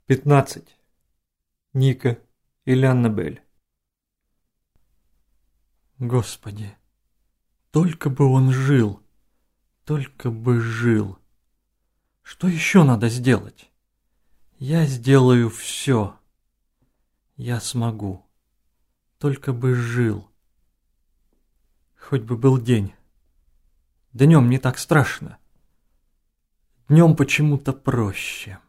15. Ника или Аннабель. Господи, только бы он жил, только бы жил. Что еще надо сделать? Я сделаю все. Я смогу. Только бы жил. Хоть бы был день. Днем не так страшно. Днем почему-то проще.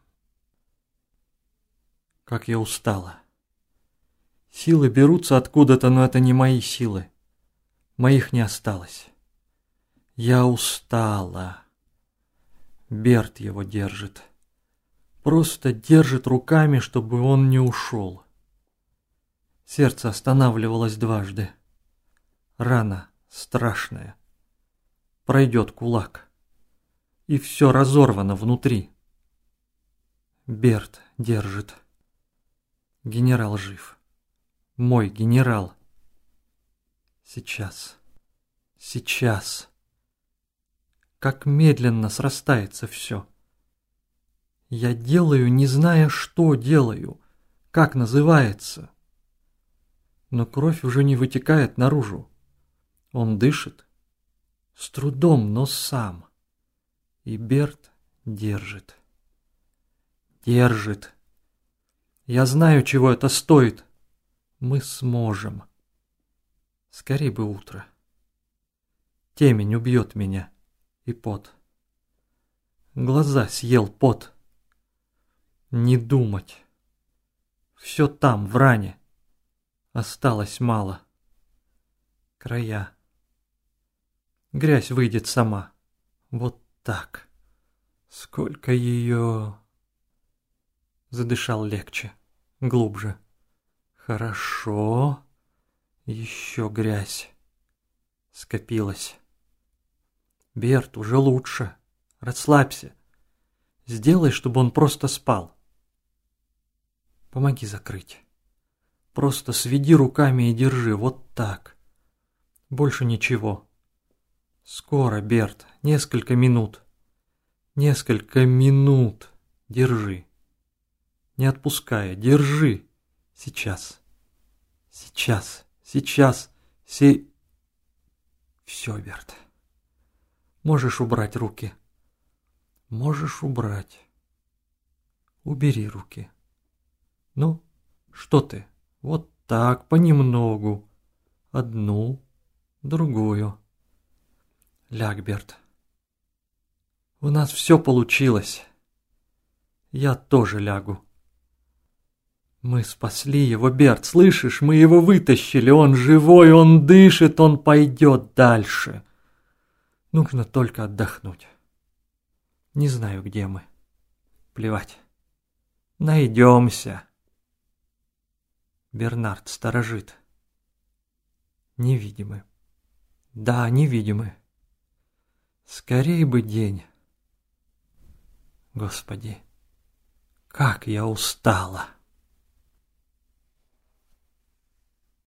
Как я устала. Силы берутся откуда-то, но это не мои силы. Моих не осталось. Я устала. Берт его держит. Просто держит руками, чтобы он не ушел. Сердце останавливалось дважды. Рана страшная. Пройдет кулак. И все разорвано внутри. Берт держит. Генерал жив. Мой генерал. Сейчас. Сейчас. Как медленно срастается все. Я делаю, не зная, что делаю, как называется. Но кровь уже не вытекает наружу. Он дышит. С трудом, но сам. И Берт держит. Держит. Я знаю, чего это стоит. Мы сможем. Скорей бы утро. Темень убьет меня. И пот. Глаза съел пот. Не думать. Все там, в ране. Осталось мало. Края. Грязь выйдет сама. Вот так. Сколько ее... Задышал легче. Глубже. Хорошо. Еще грязь. Скопилась. Берт, уже лучше. Расслабься. Сделай, чтобы он просто спал. Помоги закрыть. Просто сведи руками и держи. Вот так. Больше ничего. Скоро, Берт. Несколько минут. Несколько минут. Держи. Не отпуская. Держи. Сейчас. Сейчас. Сейчас. Все, Берт. Можешь убрать руки. Можешь убрать. Убери руки. Ну, что ты? Вот так, понемногу. Одну, другую. Ляг, Берт. У нас все получилось. Я тоже лягу. Мы спасли его, Берт, слышишь? Мы его вытащили, он живой, он дышит, он пойдет дальше. Нужно только отдохнуть. Не знаю, где мы. Плевать. Найдемся. Бернард сторожит. Невидимы. Да, невидимы. Скорей бы день. Господи, как я устала.